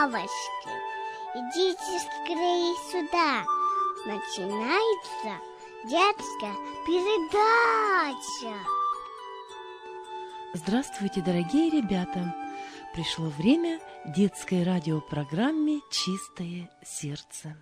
бабушки, идите скорее сюда. Начинается детская передача. Здравствуйте, дорогие ребята! Пришло время детской радиопрограмме «Чистое сердце».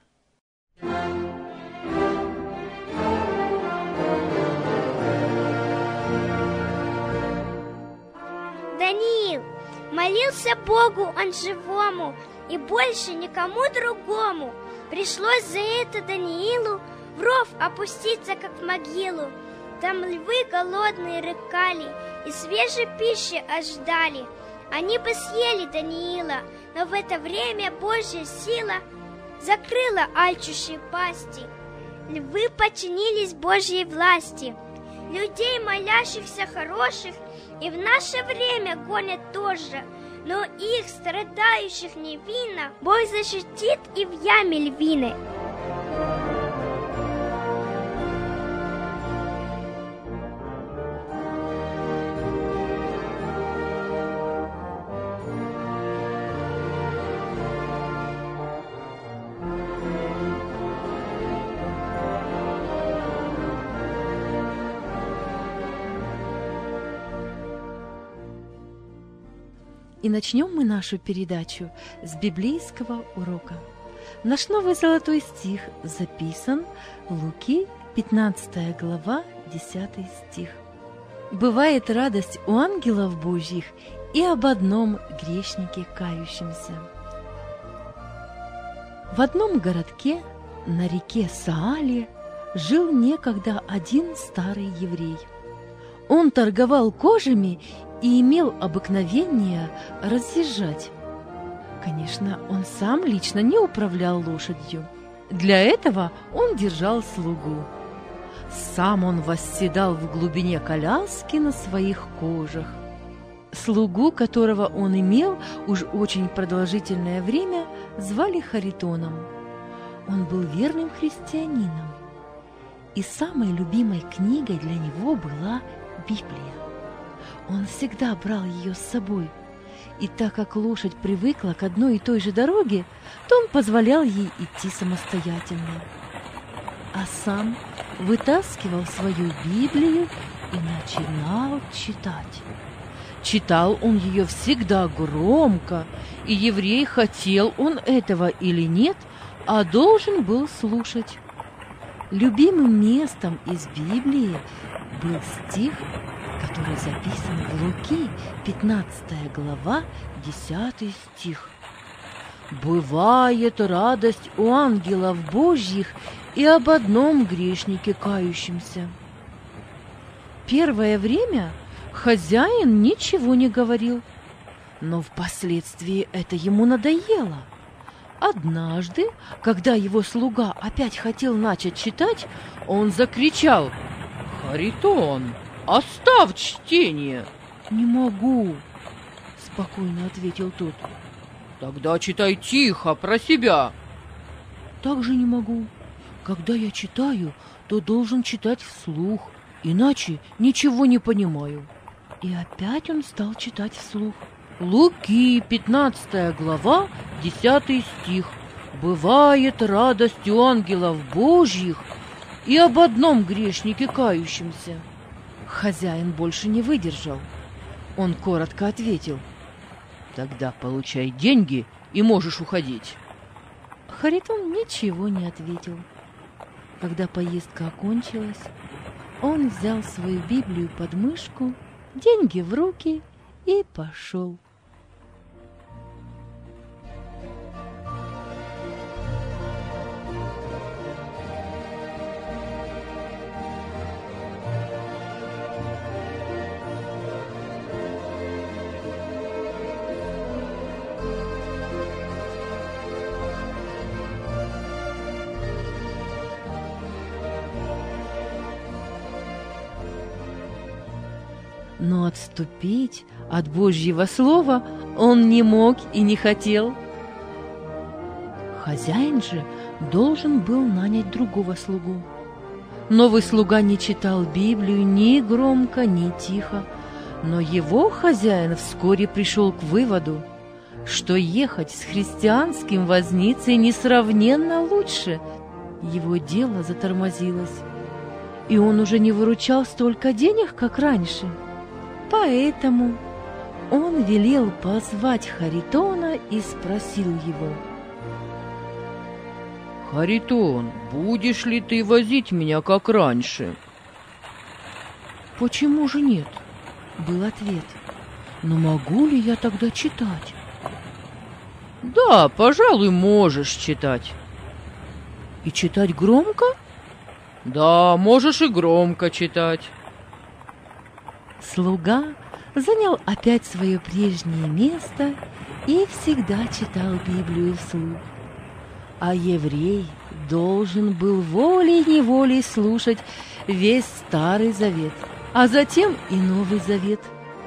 Даниил молился Богу он живому и больше никому другому. Пришлось за это Даниилу в ров опуститься, как в могилу. Там львы голодные рыкали и свежей пищи ожидали. Они бы съели Даниила, но в это время Божья сила закрыла алчущие пасти. Львы подчинились Божьей власти. Людей, молящихся хороших, и в наше время гонят тоже, но их, страдающих невинно, Бог защитит и в яме львиной. И начнем мы нашу передачу с библейского урока. Наш новый золотой стих записан в Луки, 15 глава, 10 стих. «Бывает радость у ангелов Божьих и об одном грешнике кающемся». В одном городке на реке Саале жил некогда один старый еврей. Он торговал кожами и имел обыкновение разъезжать. Конечно, он сам лично не управлял лошадью. Для этого он держал слугу. Сам он восседал в глубине коляски на своих кожах. Слугу, которого он имел уж очень продолжительное время, звали Харитоном. Он был верным христианином, и самой любимой книгой для него была Библия. Он всегда брал ее с собой, и так как лошадь привыкла к одной и той же дороге, то он позволял ей идти самостоятельно, а сам вытаскивал свою Библию и начинал читать. Читал он ее всегда громко, и еврей, хотел он этого или нет, а должен был слушать. Любимым местом из Библии был стих, который записан в Луки, 15 глава, 10 стих. «Бывает радость у ангелов Божьих и об одном грешнике кающемся». Первое время хозяин ничего не говорил, но впоследствии это ему надоело. Однажды, когда его слуга опять хотел начать читать, он закричал: «Харитон, оставь чтение!» «Не могу», — спокойно ответил тот. «Тогда читай тихо, про себя». «Так же не могу. Когда я читаю, то должен читать вслух, иначе ничего не понимаю». И опять он стал читать вслух. Луки, 15 глава, 10 стих. «Бывает радость у ангелов Божьих и об одном грешнике кающемся». Хозяин больше не выдержал. Он коротко ответил: «Тогда получай деньги и можешь уходить». Харитон ничего не ответил. Когда поездка окончилась, он взял свою Библию под мышку, деньги в руки и пошел. Но отступить от Божьего слова он не мог и не хотел. Хозяин же должен был нанять другого слугу. Новый слуга не читал Библию ни громко, ни тихо, но его хозяин вскоре пришел к выводу, что ехать с христианским возницей несравненно лучше. Его дело затормозилось, и он уже не выручал столько денег, как раньше. Поэтому он велел позвать Харитона и спросил его: «Харитон, будешь ли ты возить меня, как раньше?» «Почему же нет?» — был ответ. «Но могу ли я тогда читать?» «Да, пожалуй, можешь читать». «И читать громко?» «Да, можешь и громко читать». Слуга занял опять свое прежнее место и всегда читал Библию вслух. А еврей должен был волей-неволей слушать весь Старый Завет, а затем и Новый Завет.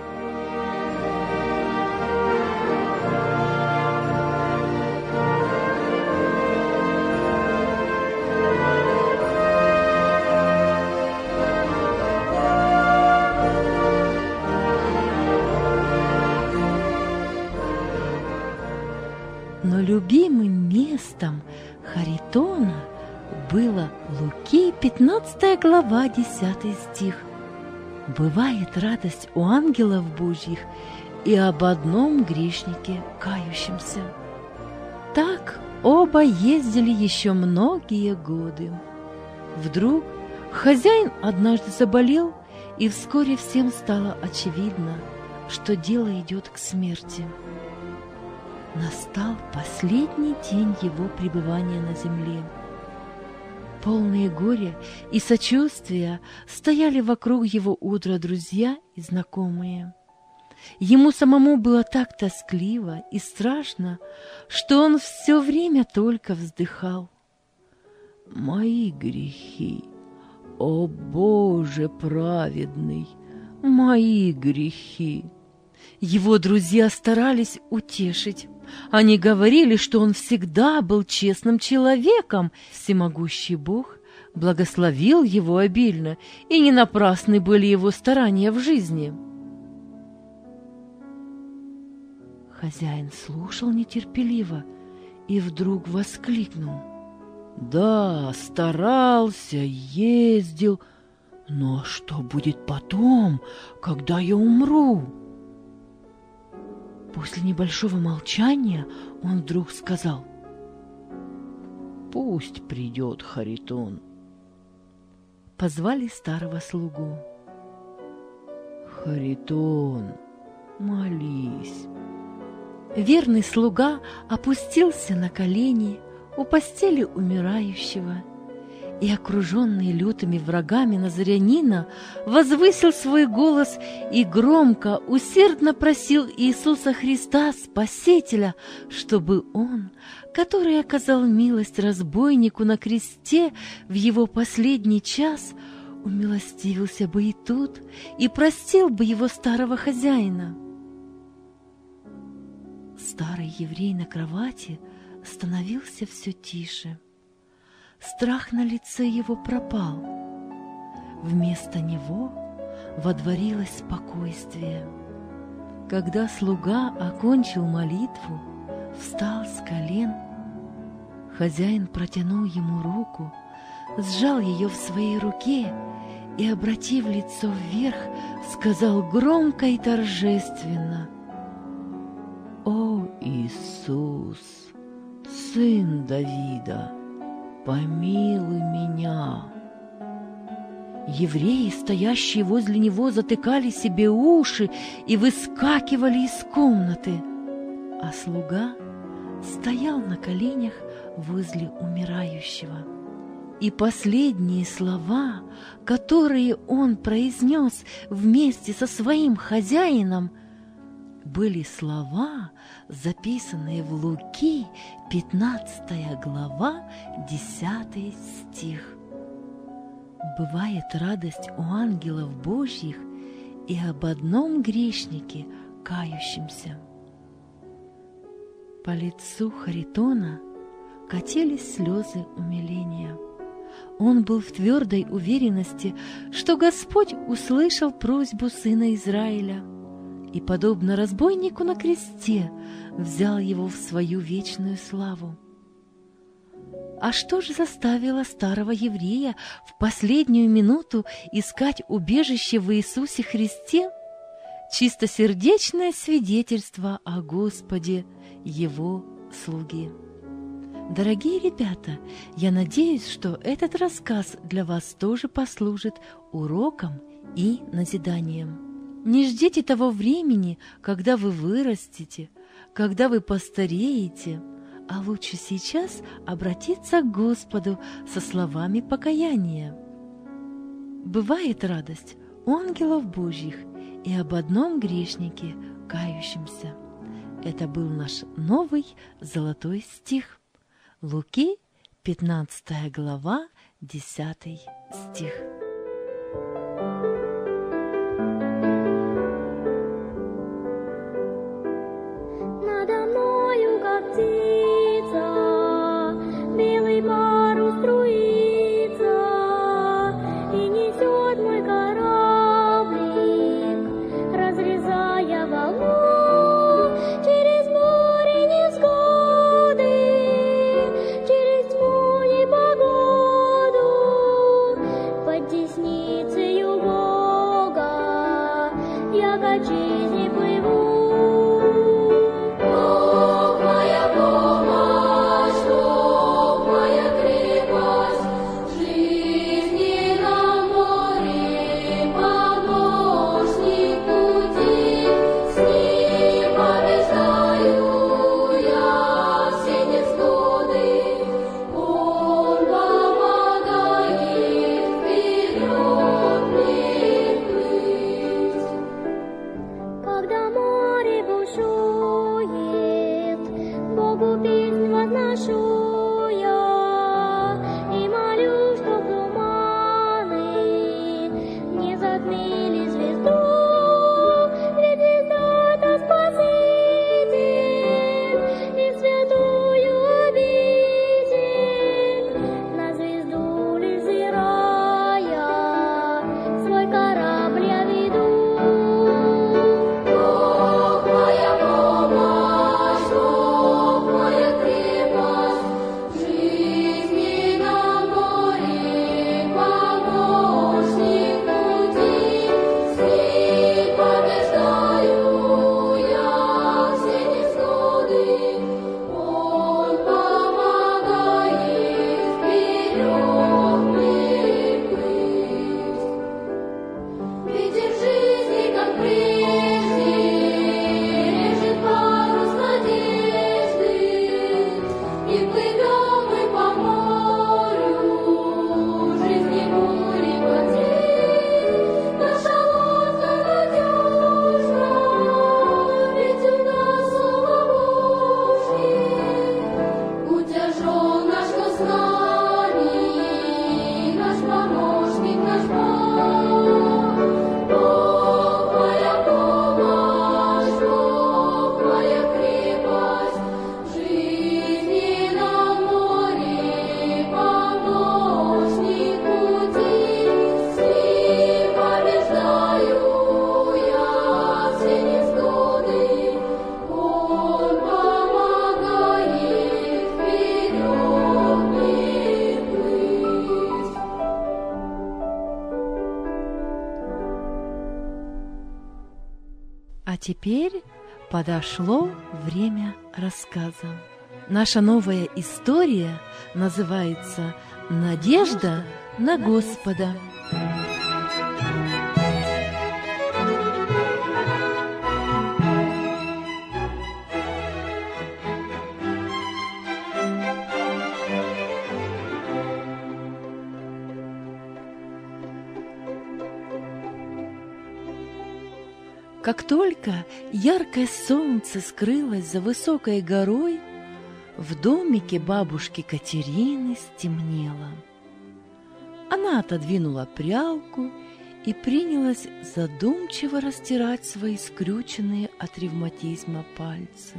Но любимым местом Харитона было Луки, 15 глава, 10 стих. «Бывает радость у ангелов Божьих и об одном грешнике кающемся». Так оба ездили еще многие годы. Вдруг хозяин однажды заболел, и вскоре всем стало очевидно, что дело идет к смерти. Настал последний день его пребывания на земле. Полные горя и сочувствия стояли вокруг его удра друзья и знакомые. Ему самому было так тоскливо и страшно, что он все время только вздыхал. «Мои грехи, о Боже праведный, мои грехи!» Его друзья старались утешить. Они говорили, что он всегда был честным человеком. Всемогущий Бог благословил его обильно, и не напрасны были его старания в жизни. Хозяин слушал нетерпеливо и вдруг воскликнул: «Да, старался, ездил, но что будет потом, когда я умру?» После небольшого молчания он вдруг сказал: «Пусть придет Харитон». Позвали старого слугу. «Харитон, молись». Верный слуга опустился на колени у постели умирающего и, окруженный лютыми врагами назарянина, возвысил свой голос и громко, усердно просил Иисуса Христа, Спасителя, чтобы Он, который оказал милость разбойнику на кресте в его последний час, умилостивился бы и тут и простил бы его старого хозяина. Старый еврей на кровати становился все тише. Страх на лице его пропал. Вместо него водворилось спокойствие. Когда слуга окончил молитву, встал с колен, хозяин протянул ему руку, сжал ее в своей руке и, обратив лицо вверх, сказал громко и торжественно: «О Иисус, Сын Давида, помилуй меня!» Евреи, стоящие возле него, затыкали себе уши и выскакивали из комнаты, а слуга стоял на коленях возле умирающего. И последние слова, которые он произнес вместе со своим хозяином, были слова, записанные в Луки, 15 глава, 10 стих. «Бывает радость у ангелов Божьих и об одном грешнике кающемся». По лицу Харитона катились слезы умиления. Он был в твердой уверенности, что Господь услышал просьбу сына Израиля и, подобно разбойнику на кресте, взял его в свою вечную славу. А что же заставило старого еврея в последнюю минуту искать убежище в Иисусе Христе? Чистосердечное свидетельство о Господе, Его слуге. Дорогие ребята, я надеюсь, что этот рассказ для вас тоже послужит уроком и назиданием. Не ждите того времени, когда вы вырастете, когда вы постареете, а лучше сейчас обратиться к Господу со словами покаяния. Бывает радость у ангелов Божьих и об одном грешнике, кающемся. Это был наш новый золотой стих. Луки, 15 глава, 10 стих. Надо мною, как птица, белый парус струится, и несет мой кораблик, разрезая волну через море невзгоды, через тьму непогоду, под десницею Бога я к отчизне плыву. Когда море бушует, Богу песнь возношу я и молю, чтоб туманы не затмили звезду, ведь звезда-то Спаситель и святую обитель, на звезду лишь взирая, свой корабль я веду. Ветер жизни, как прежде, режет парус надежды, и плывем мы по морю, жизни бури потерь. Наша лодка надежна, ведь у нас Слово Божье. Будь тяжел наш, но с нами, наш помощник, наш Бог. Бог моя помощь, Бог моя крепость, в жизни на море помощник пути. С ним побеждаю я все невзгоды, Он помогает вперед мне плыть. А теперь подошло время рассказа. Наша новая история называется «Надежда на Господа». Как только яркое солнце скрылось за высокой горой, в домике бабушки Катерины стемнело. Она отодвинула прялку и принялась задумчиво растирать свои скрюченные от ревматизма пальцы.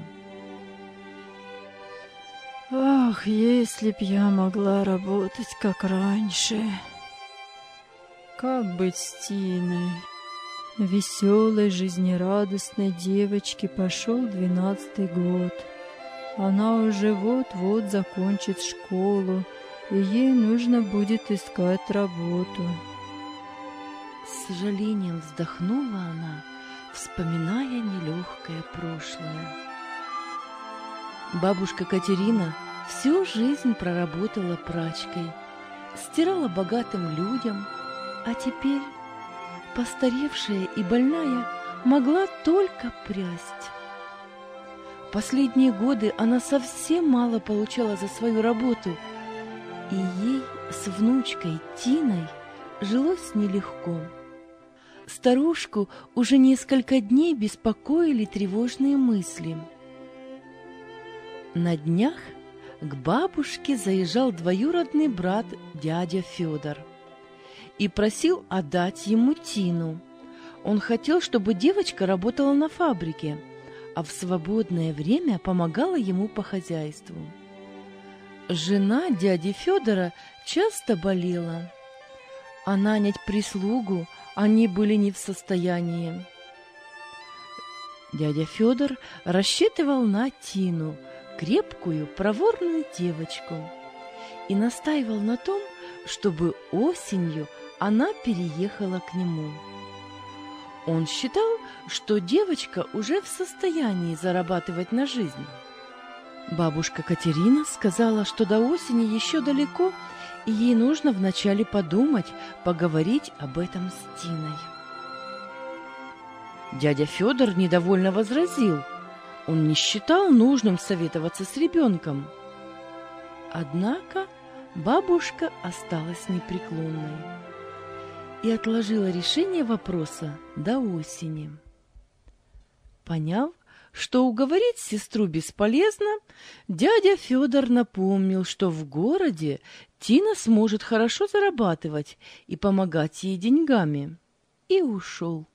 Ах, если б я могла работать как раньше. Как быть с Тиной? Веселой, жизнерадостной девочке пошел 12-й год. Она уже вот-вот закончит школу, и ей нужно будет искать работу. С сожалением вздохнула она, вспоминая нелегкое прошлое. Бабушка Катерина всю жизнь проработала прачкой, стирала богатым людям, а теперь, постаревшая и больная, могла только прясть. Последние годы она совсем мало получала за свою работу, и ей с внучкой Тиной жилось нелегко. Старушку уже несколько дней беспокоили тревожные мысли. На днях к бабушке заезжал двоюродный брат дядя Федор и просил отдать ему Тину. Он хотел, чтобы девочка работала на фабрике, а в свободное время помогала ему по хозяйству. Жена дяди Федора часто болела, а нанять прислугу они были не в состоянии. Дядя Федор рассчитывал на Тину, крепкую, проворную девочку, и настаивал на том, чтобы осенью она переехала к нему. Он считал, что девочка уже в состоянии зарабатывать на жизнь. Бабушка Катерина сказала, что до осени еще далеко, и ей нужно вначале подумать, поговорить об этом с Тиной. Дядя Федор недовольно возразил. Он не считал нужным советоваться с ребенком. Однако бабушка осталась непреклонной и отложила решение вопроса до осени. Поняв, что уговорить сестру бесполезно, дядя Федор напомнил, что в городе Тина сможет хорошо зарабатывать и помогать ей деньгами, и ушел.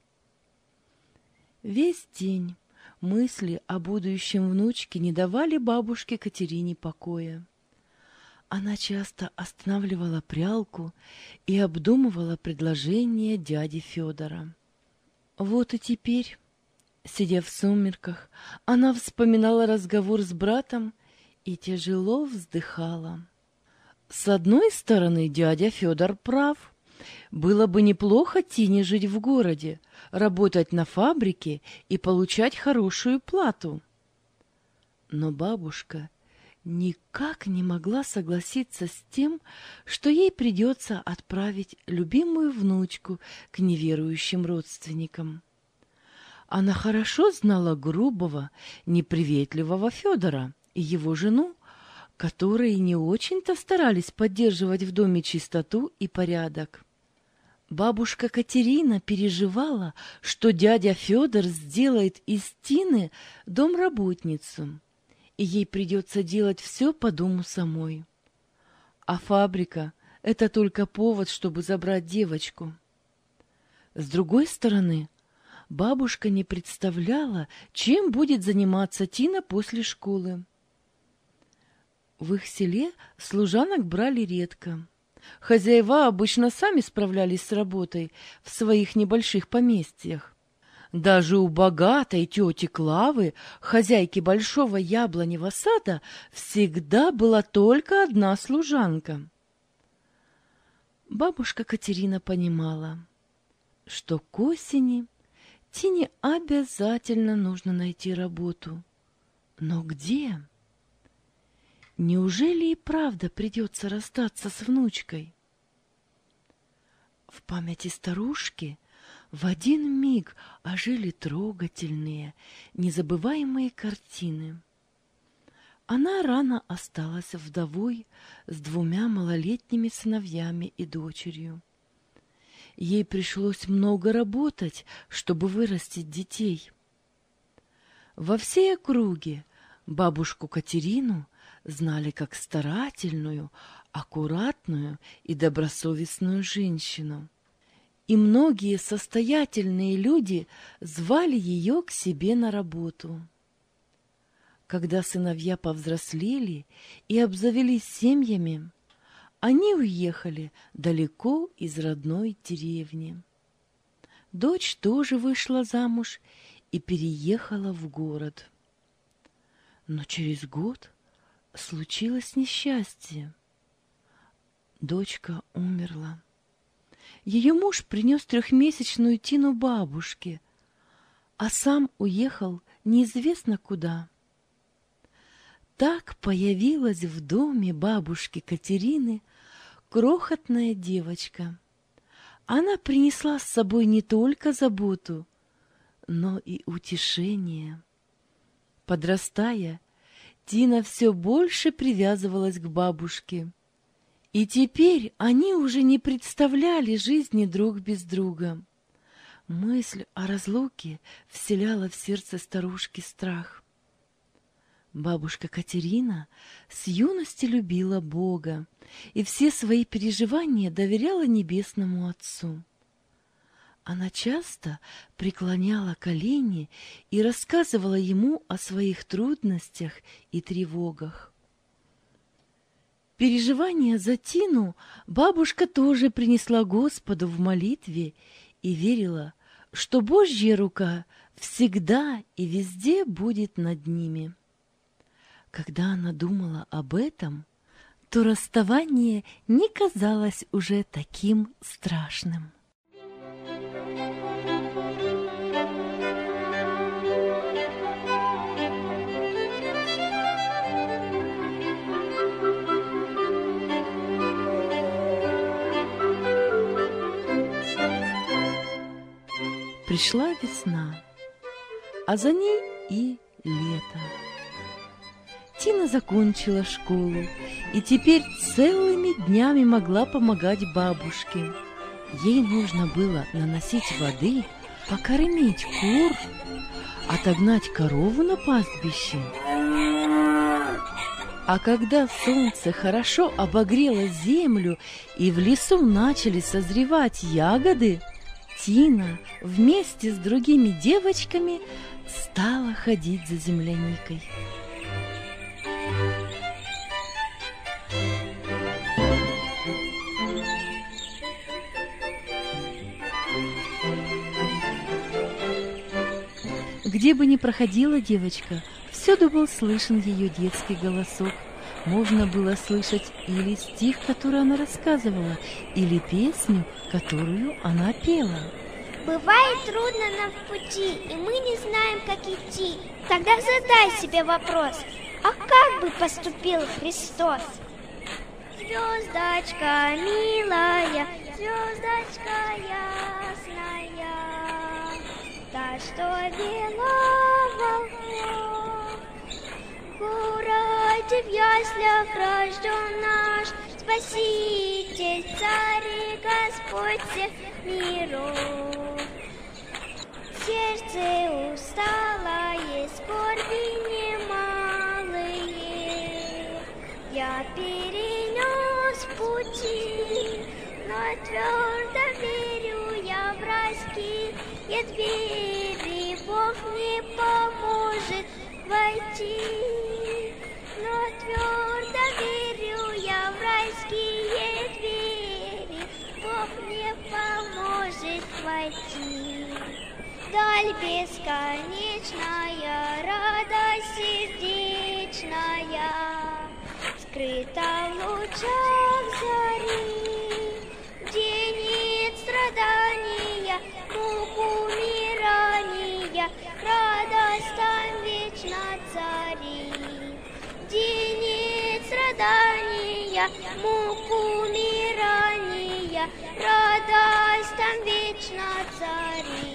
Весь день мысли о будущем внучке не давали бабушке Катерине покоя. Она часто останавливала прялку и обдумывала предложение дяди Федора. Вот и теперь, сидя в сумерках, она вспоминала разговор с братом и тяжело вздыхала. С одной стороны, дядя Федор прав. Было бы неплохо Тине жить в городе, работать на фабрике и получать хорошую плату. Но бабушка никак не могла согласиться с тем, что ей придется отправить любимую внучку к неверующим родственникам. Она хорошо знала грубого, неприветливого Федора и его жену, которые не очень-то старались поддерживать в доме чистоту и порядок. Бабушка Катерина переживала, что дядя Федор сделает из Тины домработницу, и ей придется делать все по дому самой. А фабрика — это только повод, чтобы забрать девочку. С другой стороны, бабушка не представляла, чем будет заниматься Тина после школы. В их селе служанок брали редко. Хозяева обычно сами справлялись с работой в своих небольших поместьях. Даже у богатой тети Клавы, хозяйки большого яблоневого сада, всегда была только одна служанка. Бабушка Катерина понимала, что к осени Тине обязательно нужно найти работу. Но где? Неужели и правда придется расстаться с внучкой? В памяти старушки в один миг ожили трогательные, незабываемые картины. Она рано осталась вдовой с 2 малолетними сыновьями и дочерью. Ей пришлось много работать, чтобы вырастить детей. Во всей округе бабушку Катерину знали как старательную, аккуратную и добросовестную женщину. И многие состоятельные люди звали ее к себе на работу. Когда сыновья повзрослели и обзавелись семьями, они уехали далеко из родной деревни. Дочь тоже вышла замуж и переехала в город. Но через год случилось несчастье. Дочка умерла. Ее муж принес 3-месячную Тину бабушке, а сам уехал неизвестно куда. Так появилась в доме бабушки Катерины крохотная девочка. Она принесла с собой не только заботу, но и утешение. Подрастая, Тина все больше привязывалась к бабушке. И теперь они уже не представляли жизни друг без друга. Мысль о разлуке вселяла в сердце старушки страх. Бабушка Катерина с юности любила Бога и все свои переживания доверяла Небесному Отцу. Она часто преклоняла колени и рассказывала ему о своих трудностях и тревогах. Переживания за Тину бабушка тоже принесла Господу в молитве и верила, что Божья рука всегда и везде будет над ними. Когда она думала об этом, то расставание не казалось уже таким страшным. Пришла весна, а за ней и лето. Тина закончила школу и теперь целыми днями могла помогать бабушке. Ей нужно было наносить воды, покормить кур, отогнать корову на пастбище. А когда солнце хорошо обогрело землю и в лесу начали созревать ягоды, Тина вместе с другими девочками стала ходить за земляникой. Где бы ни проходила девочка, всюду был слышен ее детский голосок. Можно было слышать или стих, который она рассказывала, или песню, которую она пела. Бывает трудно нам в пути, и мы не знаем, как идти. Тогда задай себе вопрос, а как бы поступил Христос? Звездочка милая, звездочка ясная, та, что вела волков. В городе в яслях рожден наш Спаситель, Царь и Господь всех миров. Сердце усталое, скорби немалые я перенес пути, но твердо верю я в райские двери. Бог мне поможет войти, но твердо верю я в райские двери. Бог мне поможет войти. Даль бесконечная, радость сердечная, скрыта в лучах зари, где нет страдания, мук умирания, радость там вечно цари. Где нет страдания, мук умирания, радость там вечно цари.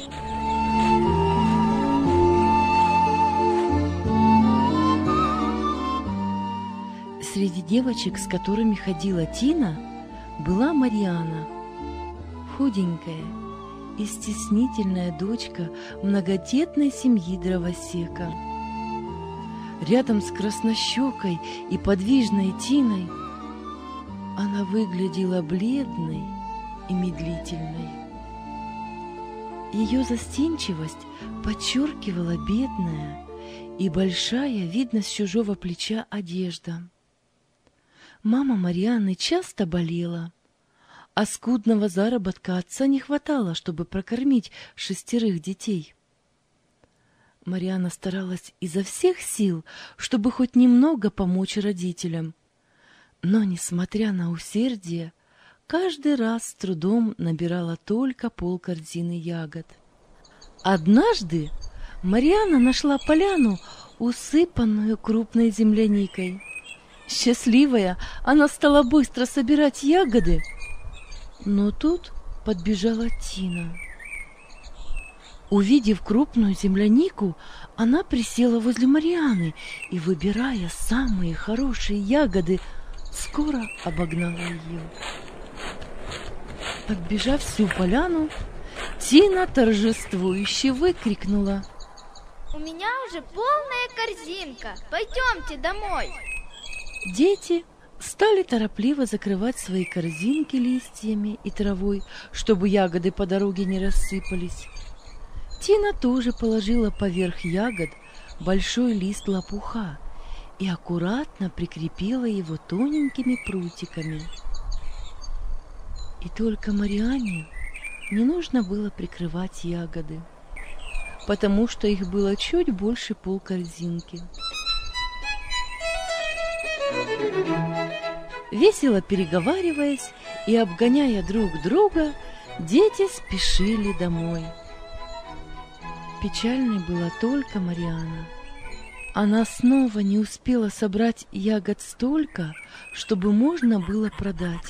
Среди девочек, с которыми ходила Тина, была Марьяна, худенькая и стеснительная дочка многодетной семьи дровосека. Рядом с краснощекой и подвижной Тиной она выглядела бледной и медлительной. Ее застенчивость подчеркивала бедная и большая, видно с чужого плеча, одежда. Мама Марьяны часто болела, а скудного заработка отца не хватало, чтобы прокормить 6 детей. Марианна старалась изо всех сил, чтобы хоть немного помочь родителям. Но, несмотря на усердие, каждый раз с трудом набирала только полкорзины ягод. Однажды Марианна нашла поляну, усыпанную крупной земляникой. Счастливая, она стала быстро собирать ягоды, но тут подбежала Тина. Увидев крупную землянику, она присела возле Марианны и, выбирая самые хорошие ягоды, скоро обогнала ее. Оббежав всю поляну, Тина торжествующе выкрикнула: У меня уже полная корзинка, пойдемте домой. Дети стали торопливо закрывать свои корзинки листьями и травой, чтобы ягоды по дороге не рассыпались. Тина тоже положила поверх ягод большой лист лопуха и аккуратно прикрепила его тоненькими прутиками. И только Марианне не нужно было прикрывать ягоды, потому что их было чуть больше полкорзинки. Весело переговариваясь и обгоняя друг друга, дети спешили домой. Печальной была только Марианна. Она снова не успела собрать ягод столько, чтобы можно было продать.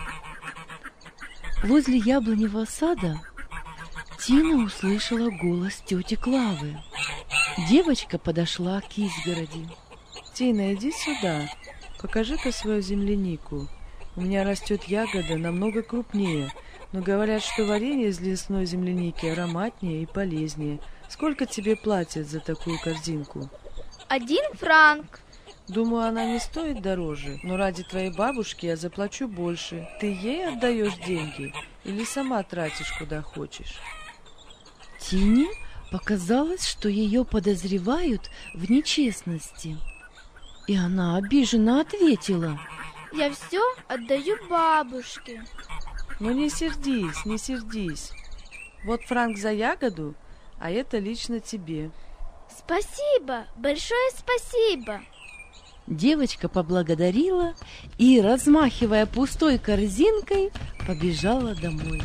Возле яблоневого сада Тина услышала голос тети Клавы. Девочка подошла к изгороди. «Тина, иди сюда, покажи-ка свою землянику. У меня растет ягода намного крупнее, но говорят, что варенье из лесной земляники ароматнее и полезнее. Сколько тебе платят за такую корзинку?» 1 франк. Думаю, она не стоит дороже, но ради твоей бабушки я заплачу больше. Ты ей отдаешь деньги или сама тратишь куда хочешь? Тине показалось, что ее подозревают в нечестности, и она обиженно ответила: Я все отдаю бабушке. Ну не сердись, не сердись. Вот франк за ягоду, а это лично тебе. Спасибо, большое спасибо. Девочка поблагодарила и, размахивая пустой корзинкой, побежала домой.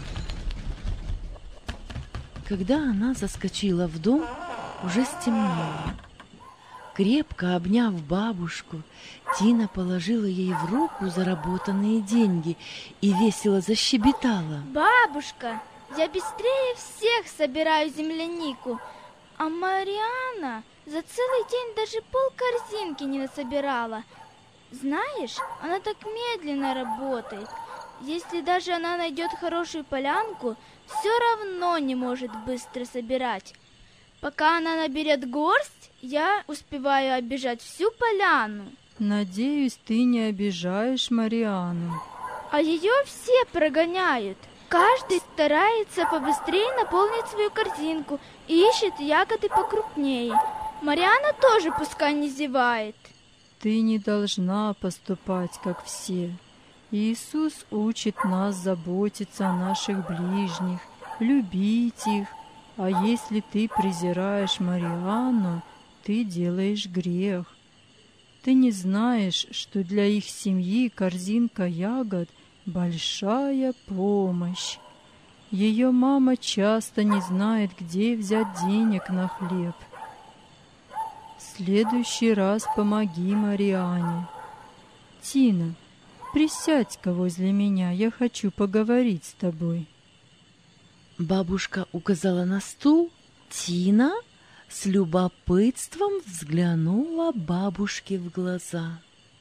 Когда она заскочила в дом, уже стемнело. Крепко обняв бабушку, Тина положила ей в руку заработанные деньги и весело защебетала: Бабушка, я быстрее всех собираю землянику, а Марианна за целый день даже полкорзинки не насобирала. Знаешь, она так медленно работает. Если даже она найдет хорошую полянку, все равно не может быстро собирать. Пока она наберет горсть, я успеваю оббежать всю поляну. Надеюсь, ты не обижаешь Марианну. А ее все прогоняют. Каждый старается побыстрее наполнить свою корзинку и ищет ягоды покрупнее. Марианна тоже пускай не зевает. Ты не должна поступать, как все. Иисус учит нас заботиться о наших ближних, любить их. А если ты презираешь Марианну, ты делаешь грех. Ты не знаешь, что для их семьи корзинка ягод — большая помощь. Ее мама часто не знает, где взять денег на хлеб. В следующий раз помоги Марианне. Тина, присядь-ка возле меня, я хочу поговорить с тобой. Бабушка указала на стул. Тина с любопытством взглянула бабушке в глаза.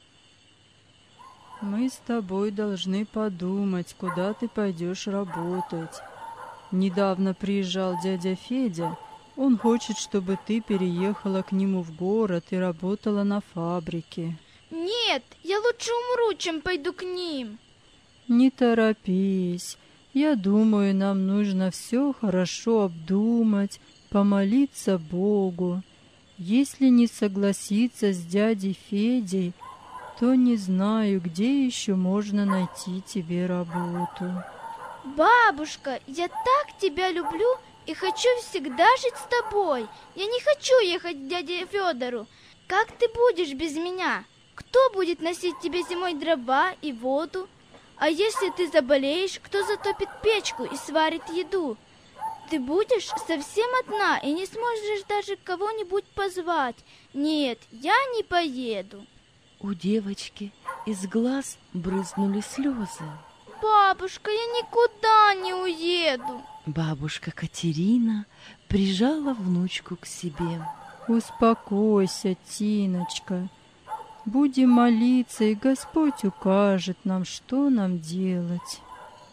Мы с тобой должны подумать, куда ты пойдешь работать. Недавно приезжал дядя Федя. Он хочет, чтобы ты переехала к нему в город и работала на фабрике. Нет, я лучше умру, чем пойду к ним. Не торопись. Я думаю, нам нужно все хорошо обдумать, помолиться Богу. Если не согласиться с дядей Федей, то не знаю, где еще можно найти тебе работу. Бабушка, я так тебя люблю и хочу всегда жить с тобой. Я не хочу ехать к дяде Федору. Как ты будешь без меня? Кто будет носить тебе зимой дрова и воду? А если ты заболеешь, кто затопит печку и сварит еду? Ты будешь совсем одна и не сможешь даже кого-нибудь позвать. Нет, я не поеду. У девочки из глаз брызнули слезы. Бабушка, я никуда не уеду. Бабушка Катерина прижала внучку к себе. Успокойся, Тиночка. Будем молиться, и Господь укажет нам, что нам делать.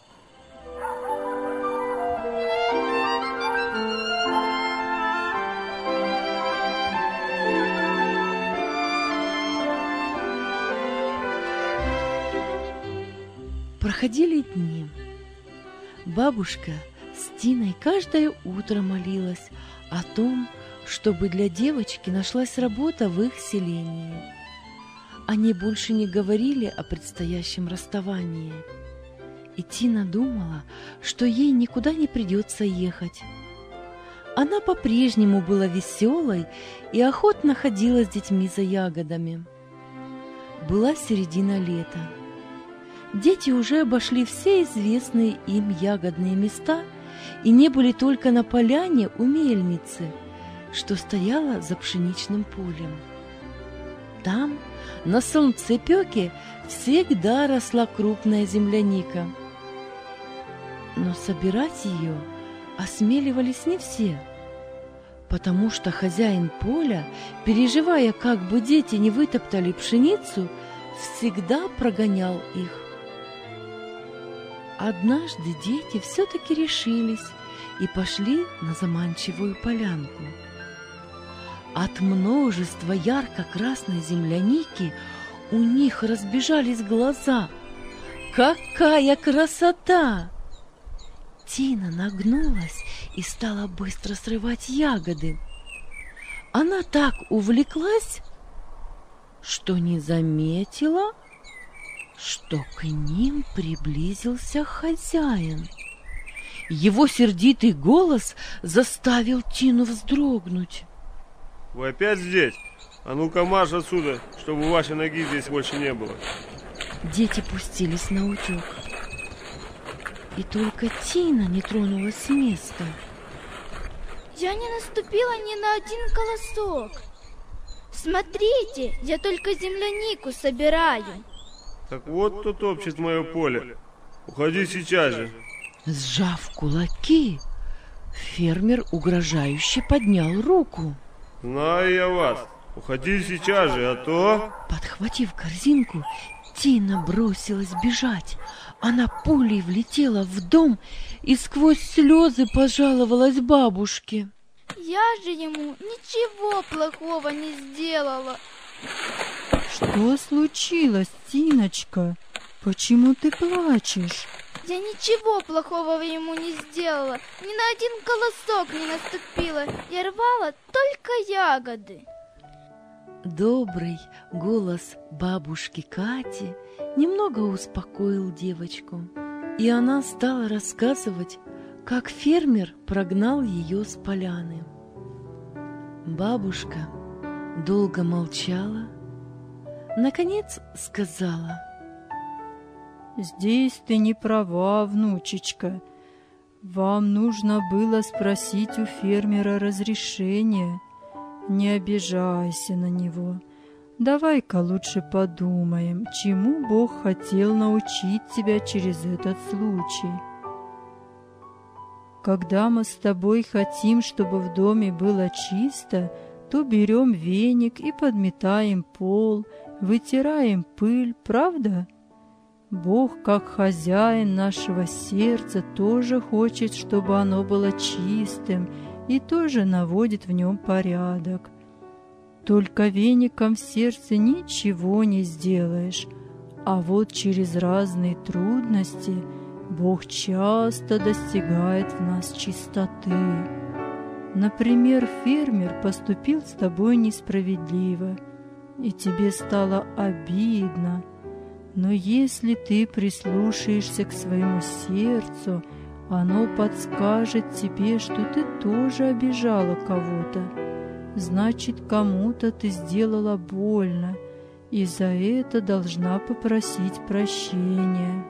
Проходили дни. Бабушка с Тиной каждое утро молилась о том, чтобы для девочки нашлась работа в их селении. Они больше не говорили о предстоящем расставании. И Тина думала, что ей никуда не придется ехать. Она по-прежнему была веселой и охотно ходила с детьми за ягодами. Была середина лета. Дети уже обошли все известные им ягодные места и не были только на поляне у мельницы, что стояла за пшеничным полем. Там, на солнцепёке, всегда росла крупная земляника. Но собирать ее осмеливались не все, потому что хозяин поля, переживая, как бы дети не вытоптали пшеницу, всегда прогонял их. Однажды дети все-таки решились и пошли на заманчивую полянку. От множества ярко-красной земляники у них разбежались глаза. Какая красота! Тина нагнулась и стала быстро срывать ягоды. Она так увлеклась, что не заметила, что к ним приблизился хозяин. Его сердитый голос заставил Тину вздрогнуть. Вы опять здесь? А ну-ка марш отсюда, чтобы вашей ноги здесь больше не было. Дети пустились на утек. И только Тина не тронулась с места. Я не наступила ни на один колосок. Смотрите, я только землянику собираю. Так вот кто топчет мое поле. Уходи сейчас же. Сжав кулаки, фермер угрожающе поднял руку. Знаю я вас. Уходи сейчас же, а то... Подхватив корзинку, Тина бросилась бежать. Она пулей влетела в дом и сквозь слезы пожаловалась бабушке. Я же ему ничего плохого не сделала. Что случилось, Тиночка? Почему ты плачешь? Я ничего плохого ему не сделала. Ни на один колосок не наступила. Я рвала только ягоды. Добрый голос бабушки Кати немного успокоил девочку, и она стала рассказывать, как фермер прогнал ее с поляны. Бабушка долго молчала, наконец сказала: «Здесь ты не права, внучечка. Вам нужно было спросить у фермера разрешения. Не обижайся на него. Давай-ка лучше подумаем, чему Бог хотел научить тебя через этот случай. Когда мы с тобой хотим, чтобы в доме было чисто, то берем веник и подметаем пол, вытираем пыль, правда? Бог, как хозяин нашего сердца, тоже хочет, чтобы оно было чистым, и тоже наводит в нем порядок. Только веником в сердце ничего не сделаешь, а вот через разные трудности Бог часто достигает в нас чистоты. Например, фермер поступил с тобой несправедливо. и тебе стало обидно. Но если ты прислушаешься к своему сердцу, оно подскажет тебе, что ты тоже обижала кого-то. Значит, кому-то ты сделала больно, и за это должна попросить прощения.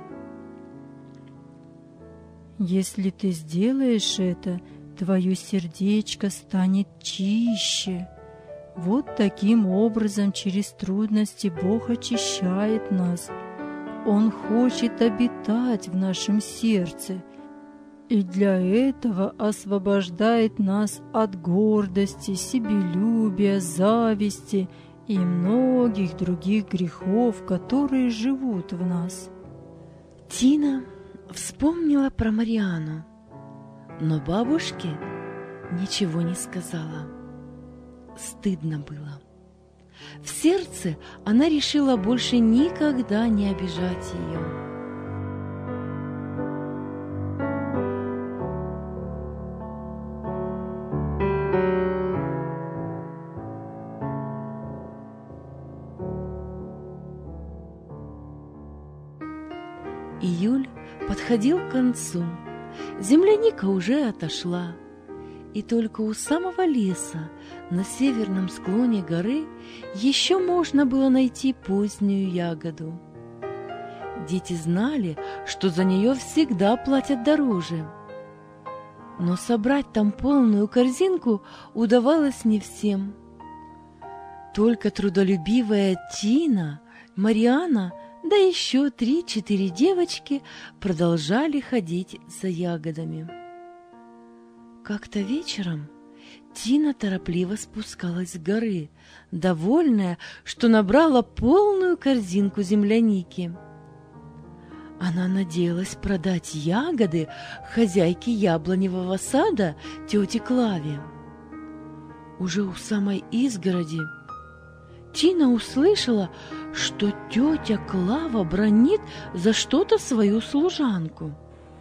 Если ты сделаешь это, твое сердечко станет чище. Вот таким образом через трудности Бог очищает нас. Он хочет обитать в нашем сердце, и для этого освобождает нас от гордости, себелюбия, зависти и многих других грехов, которые живут в нас. Тина вспомнила про Марианну, но бабушке ничего не сказала. Стыдно было. В сердце она решила больше никогда не обижать ее. Июль подходил к концу, земляника уже отошла, и только у самого леса, на северном склоне горы, еще можно было найти позднюю ягоду. Дети знали, что за нее всегда платят дороже. Но собрать там полную корзинку удавалось не всем. Только трудолюбивая Тина, Марианна, да еще 3-4 девочки продолжали ходить за ягодами. Как-то вечером Тина торопливо спускалась с горы, довольная, что набрала полную корзинку земляники. Она надеялась продать ягоды хозяйке яблоневого сада тете Клаве. Уже у самой изгороди Тина услышала, что тетя Клава бранит за что-то свою служанку.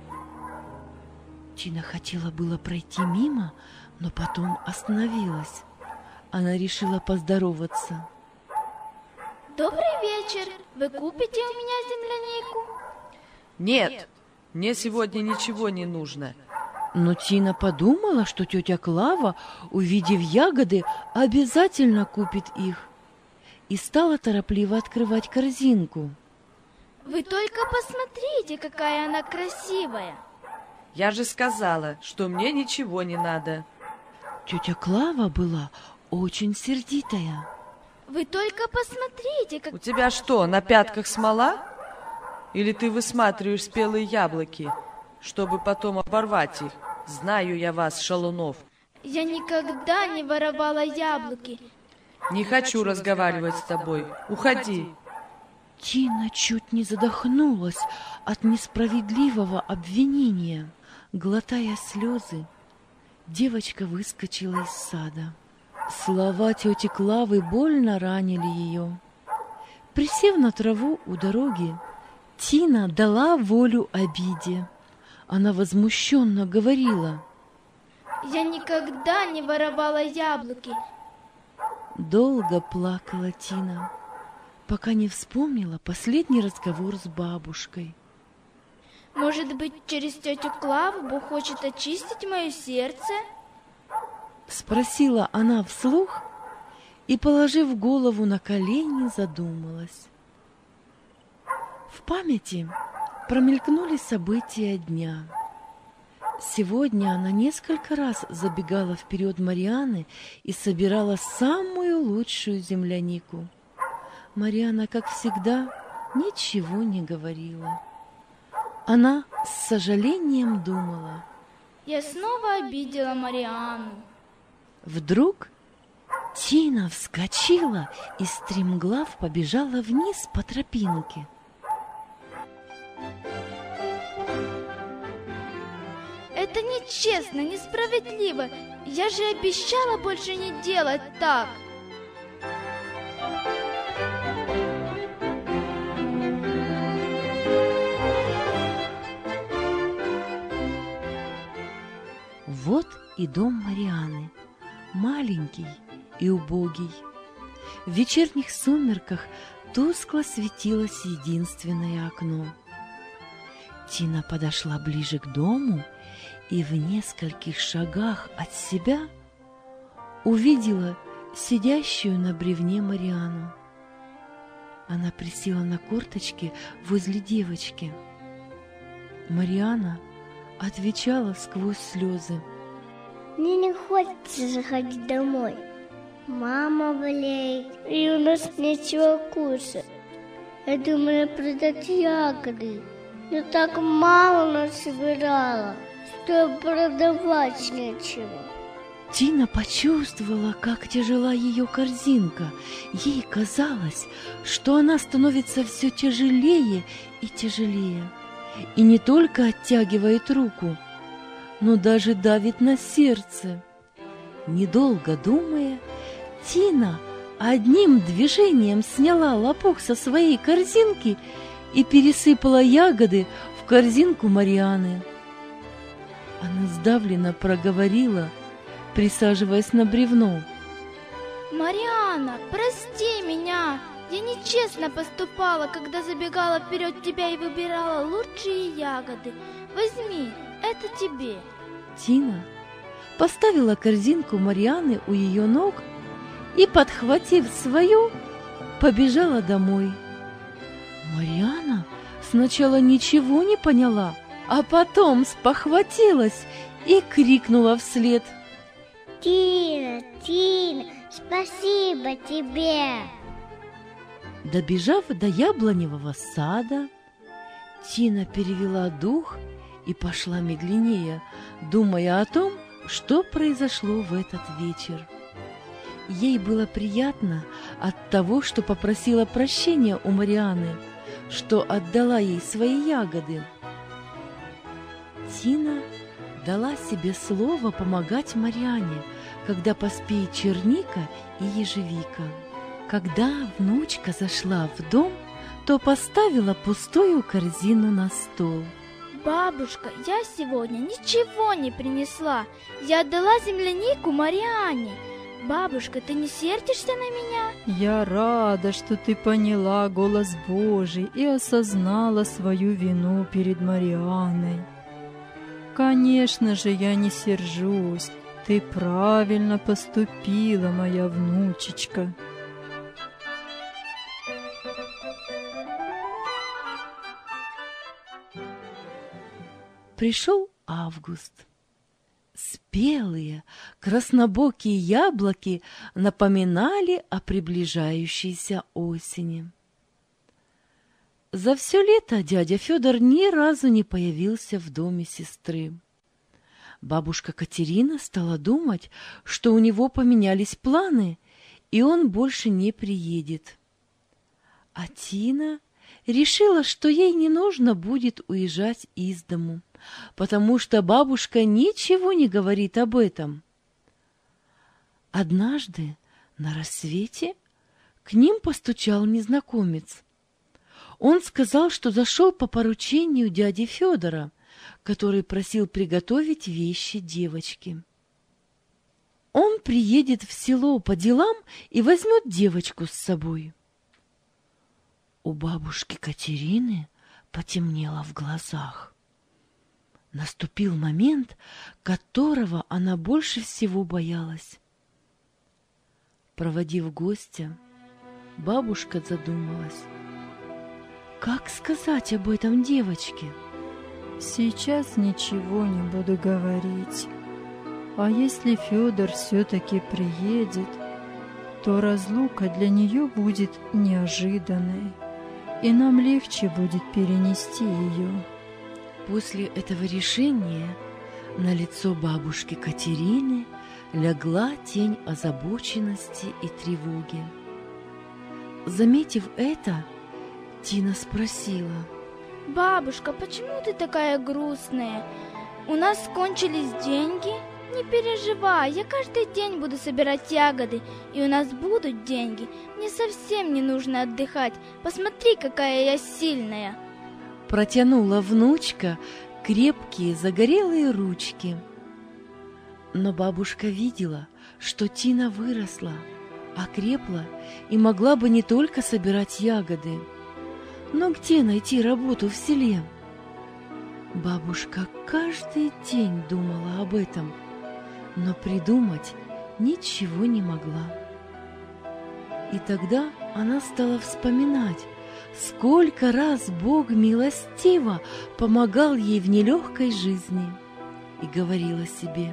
Тина хотела было пройти мимо, но потом остановилась. Она решила поздороваться. Добрый вечер. Вы купите у меня землянику? Нет, мне сегодня ничего не нужно. Но Тина подумала, что тетя Клава, увидев ягоды, обязательно купит их, и стала торопливо открывать корзинку. Вы только посмотрите, какая она красивая. Я же сказала, что мне ничего не надо. Тетя Клава была очень сердитая. Вы только посмотрите, как... У тебя что, на пятках смола? Или ты высматриваешь спелые яблоки, чтобы потом оборвать их? Знаю я вас, шалунов. Я никогда не воровала яблоки. Не хочу разговаривать с тобой. Уходи. Тина чуть не задохнулась от несправедливого обвинения. Глотая слезы, девочка выскочила из сада. Слова тети Клавы больно ранили ее. Присев на траву у дороги, Тина дала волю обиде. Она возмущенно говорила: Я никогда не воровала яблоки. Долго плакала Тина, пока не вспомнила последний разговор с бабушкой. Может быть, через тетю Клаву Бог хочет очистить мое сердце? Спросила она вслух и, положив голову на колени, задумалась. В памяти промелькнули события дня. Сегодня она несколько раз забегала вперед Марианны и собирала самую лучшую землянику. Марианна, как всегда, ничего не говорила. Она с сожалением думала: Я снова обидела Марианну. Вдруг Тина вскочила и стремглав побежала вниз по тропинке. Это нечестно, несправедливо. Я же обещала больше не делать так. Вот и дом Марианны, маленький и убогий. В вечерних сумерках тускло светилось единственное окно. Тина подошла ближе к дому и в нескольких шагах от себя увидела сидящую на бревне Мариану. Она присела на корточки возле девочки. Мариана отвечала сквозь слезы. Мне не хочется заходить домой. Мама болеет, и у нас нечего кушать. Я думала продать ягоды, но так мало насобирала, что продавать нечего. Тина почувствовала, как тяжела ее корзинка. Ей казалось, что она становится все тяжелее и тяжелее. И не только оттягивает руку, но даже давит на сердце. Недолго думая, Тина одним движением сняла лопух со своей корзинки и пересыпала ягоды в корзинку Марианы. Она сдавленно проговорила, присаживаясь на бревно. Мариана, прости меня. Я нечестно поступала, когда забегала вперед тебя и выбирала лучшие ягоды. Возьми, это тебе. Тина поставила корзинку Марианы у ее ног и, подхватив свою, побежала домой. Мариана сначала ничего не поняла, а потом спохватилась и крикнула вслед: Тина, Тина, спасибо тебе! Добежав до яблоневого сада, Тина перевела дух и пошла медленнее, думая о том, что произошло в этот вечер. Ей было приятно от того, что попросила прощения у Марианы, что отдала ей свои ягоды. Тина дала себе слово помогать Мариане, когда поспеет черника и ежевика. Когда внучка зашла в дом, то поставила пустую корзину на стол. Бабушка, я сегодня ничего не принесла. Я отдала землянику Мариане. Бабушка, ты не сердишься на меня? Я рада, что ты поняла голос Божий и осознала свою вину перед Марианной. Конечно же, я не сержусь. Ты правильно поступила, моя внучечка. Пришел август. Спелые, краснобокие яблоки напоминали о приближающейся осени. За все лето дядя Федор ни разу не появился в доме сестры. Бабушка Катерина стала думать, что у него поменялись планы, и он больше не приедет. А Тина решила, что ей не нужно будет уезжать из дому, потому что бабушка ничего не говорит об этом. Однажды на рассвете к ним постучал незнакомец. Он сказал, что зашел по поручению дяди Федора, который просил приготовить вещи девочки. Он приедет в село по делам и возьмет девочку с собой. У бабушки Катерины потемнело в глазах. Наступил момент, которого она больше всего боялась. Проводив гостя, бабушка задумалась. Как сказать об этом девочке? Сейчас ничего не буду говорить. А если Федор все-таки приедет, то разлука для нее будет неожиданной, и нам легче будет перенести ее. После этого решения на лицо бабушки Катерины легла тень озабоченности и тревоги. Заметив это, Тина спросила: Бабушка, почему ты такая грустная? У нас кончились деньги? Не переживай, я каждый день буду собирать ягоды, и у нас будут деньги. Мне совсем не нужно отдыхать. Посмотри, какая я сильная. Протянула внучка крепкие загорелые ручки. Но бабушка видела, что Тина выросла, окрепла и могла бы не только собирать ягоды. Но где найти работу в селе? Бабушка каждый день думала об этом, но придумать ничего не могла. И тогда она стала вспоминать, сколько раз Бог милостиво помогал ей в нелегкой жизни, и говорила себе: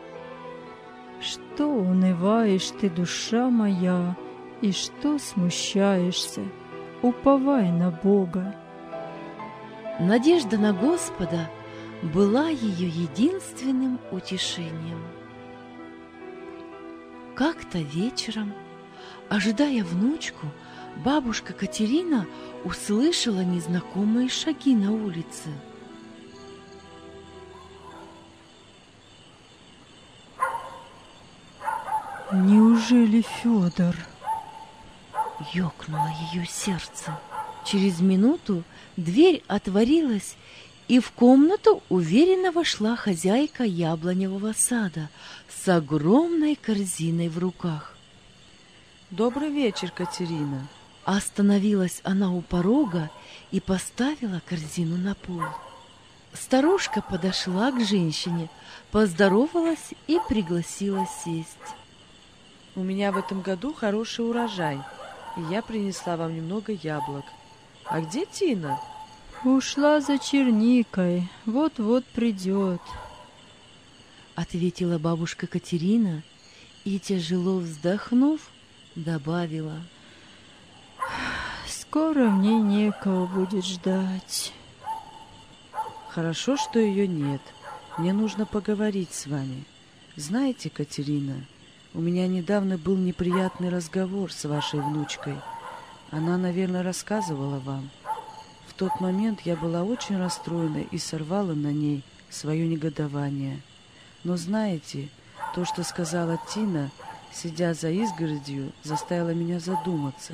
«Что унываешь ты, душа моя, и что смущаешься? Уповай на Бога». Надежда на Господа была ее единственным утешением. Как-то вечером, ожидая внучку, бабушка Катерина услышала незнакомые шаги на улице. «Неужели Федор?» Ёкнуло ее сердце. Через минуту дверь отворилась, и в комнату уверенно вошла хозяйка яблоневого сада с огромной корзиной в руках. Добрый вечер, Катерина. Остановилась она у порога и поставила корзину на пол. Старушка подошла к женщине, поздоровалась и пригласила сесть. У меня в этом году хороший урожай, и я принесла вам немного яблок. А где Тина? «Ушла за черникой, вот-вот придет», — ответила бабушка Катерина и, тяжело вздохнув, добавила: «Скоро мне некого будет ждать». Хорошо, что ее нет. Мне нужно поговорить с вами. Знаете, Катерина, у меня недавно был неприятный разговор с вашей внучкой. Она, наверное, рассказывала вам. В тот момент я была очень расстроена и сорвала на ней свое негодование. Но знаете, то, что сказала Тина, сидя за изгородью, заставило меня задуматься.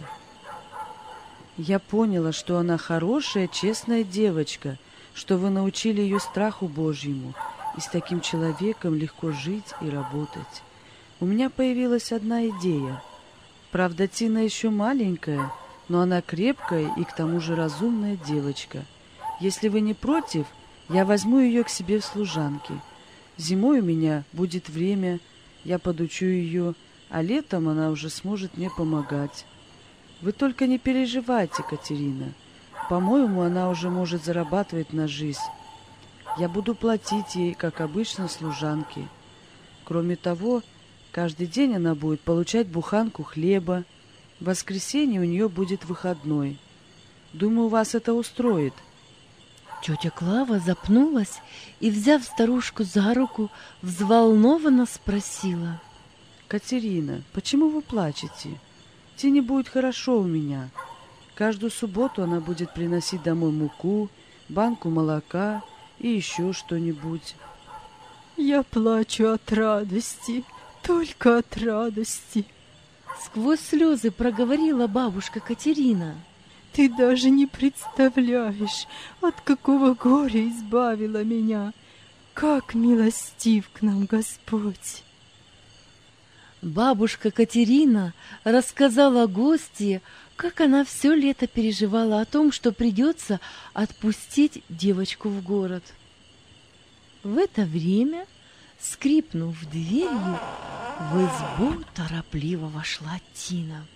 Я поняла, что она хорошая, честная девочка, что вы научили ее страху Божьему, и с таким человеком легко жить и работать. У меня появилась одна идея. Правда, Тина еще маленькая, но она крепкая и к тому же разумная девочка. Если вы не против, я возьму ее к себе в служанки. Зимой у меня будет время, я подучу ее, а летом она уже сможет мне помогать. Вы только не переживайте, Катерина. По-моему, она уже может зарабатывать на жизнь. Я буду платить ей, как обычно, служанке. Кроме того, каждый день она будет получать буханку хлеба. В воскресенье у нее будет выходной. Думаю, вас это устроит. Тетя Клава запнулась и, взяв старушку за руку, взволнованно спросила: «Катерина, почему вы плачете? Тине будет хорошо у меня. Каждую субботу она будет приносить домой муку, банку молока и еще что-нибудь». «Я плачу от радости, только от радости». Сквозь слезы проговорила бабушка Катерина: «Ты даже не представляешь, от какого горя избавила меня. Как милостив к нам Господь!» Бабушка Катерина рассказала гостье, как она все лето переживала о том, что придется отпустить девочку в город. В это время, скрипнув дверью, в избу торопливо вошла Тина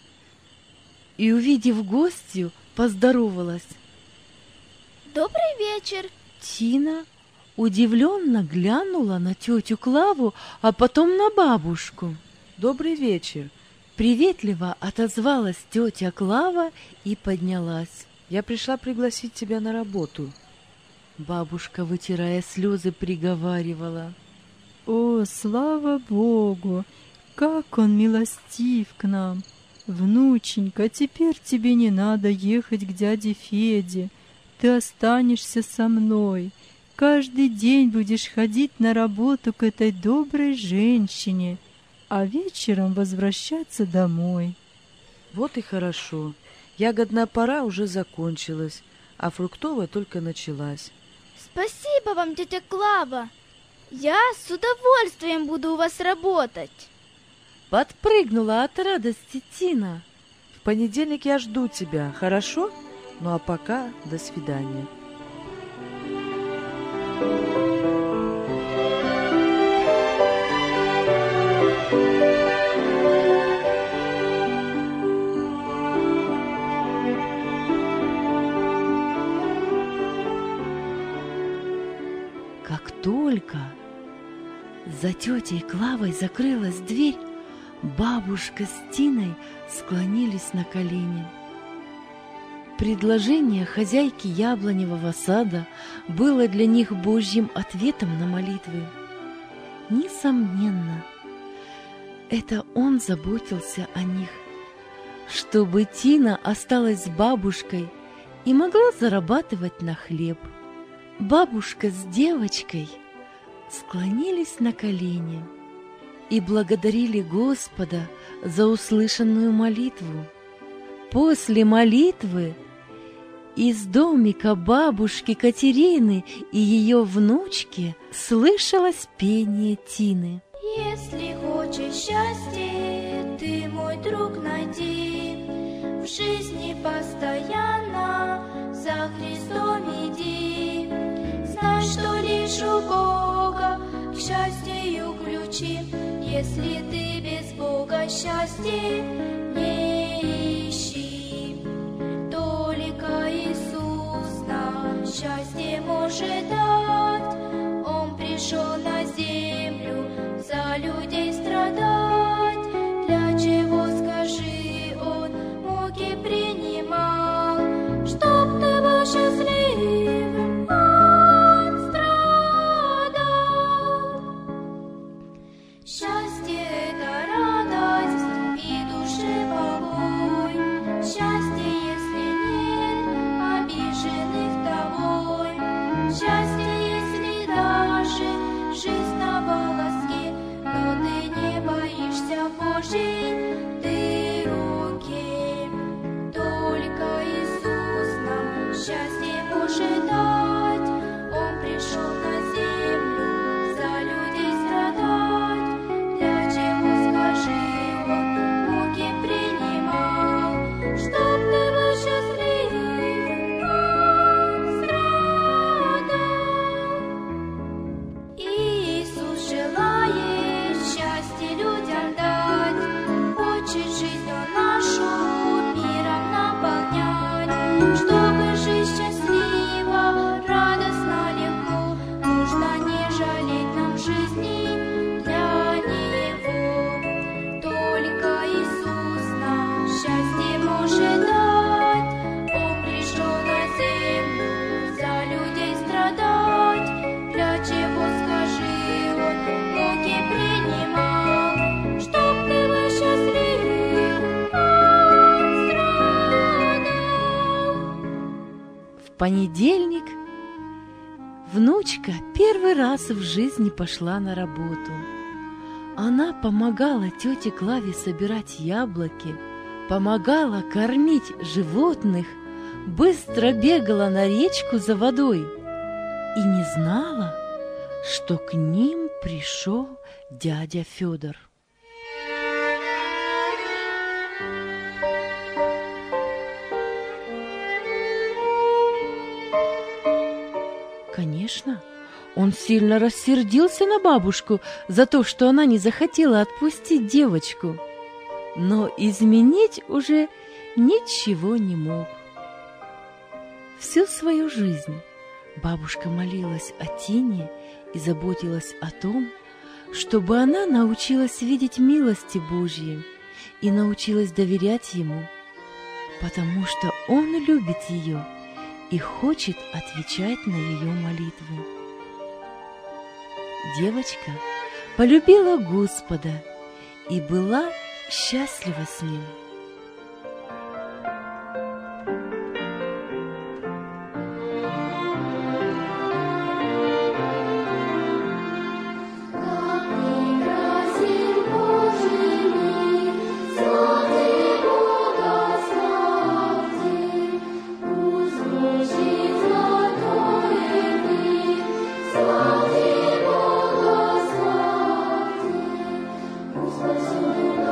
и, увидев гостью, поздоровалась. Добрый вечер. Тина удивленно глянула на тетю Клаву, а потом на бабушку. «Добрый вечер. Приветливо отозвалась тетя Клава и поднялась. Я пришла пригласить тебя на работу». Бабушка, вытирая слезы, приговаривала: «О, слава Богу! Как Он милостив к нам! Внученька, теперь тебе не надо ехать к дяде Феде. Ты останешься со мной. Каждый день будешь ходить на работу к этой доброй женщине, а вечером возвращаться домой». Вот и хорошо. Ягодная пора уже закончилась, а фруктовая только началась. Спасибо вам, тетя Клава. Я с удовольствием буду у вас работать. Подпрыгнула от радости Тина. В понедельник я жду тебя, хорошо? Ну а пока до свидания. Как только за тетей Клавой закрылась дверь, бабушка с Тиной склонились на колени. Предложение хозяйки яблоневого сада было для них Божьим ответом на молитвы. Несомненно, это он заботился о них, чтобы Тина осталась с бабушкой и могла зарабатывать на хлеб. Бабушка с девочкой склонились на колени и благодарили Господа за услышанную молитву. После молитвы из домика бабушки Катерины и ее внучки слышалось пение Тины. Если хочешь счастья, ты, мой друг, найди. В жизни постоянно за Христом иди. Знай, что лишь у Бога к счастью ключи. Если ты без Бога счастья не ищи, только Иисус нам счастье может дать. Он пришел на землю за людей страдать. Для чего, скажи, Он муки принимал, чтоб ты был счастливым, Он страдал. Счастье — это радость и душе покой. Счастье, если нет обиженных тобой. Счастье, если даже жизнь на волоске, но ты не боишься Божьей ты руки. Только Иисус нам счастье может дать. Он пришел на землю за людей страдать. Для чего, скажи, Он муки принимал, чтоб ты был счастливым, Он страдал. Иисус желает счастье людям дать, хочет жизнью нашу миром наполнять. Чтобы жить счастливо, радостно, легко, нужно не жалеть нам жизни для Него. Только Иисус нам счастье может дать. Он пришел на землю за людей страдать. Для чего, скажи, Он муки принимал, чтоб ты был счастлив, Он страдал. В понедельник внучка первый раз в жизни пошла на работу. Она помогала тете Клаве собирать яблоки, помогала кормить животных, быстро бегала на речку за водой и не знала, что к ним пришел дядя Федор. Конечно, он сильно рассердился на бабушку за то, что она не захотела отпустить девочку, но изменить уже ничего не мог. Всю свою жизнь бабушка молилась о Тине и заботилась о том, чтобы она научилась видеть милости Божьи и научилась доверять Ему, потому что Он любит ее и хочет отвечать на ее молитвы. Девочка полюбила Господа и была счастлива с Ним. Спасибо.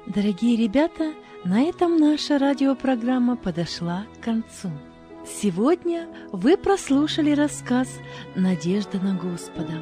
Дорогие ребята, на этом наша радиопрограмма подошла к концу. Сегодня вы прослушали рассказ «Надежда на Господа».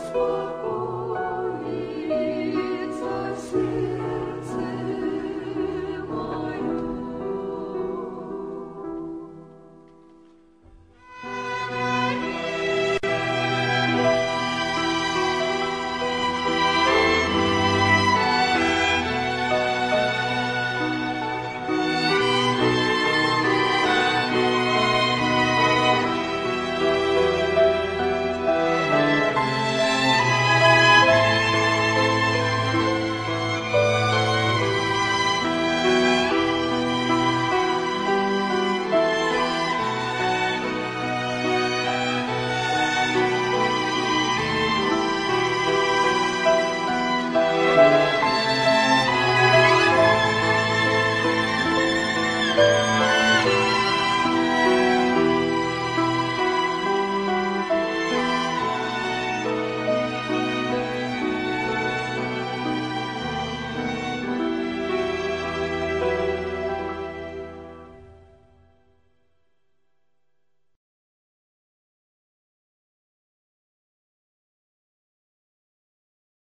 Господь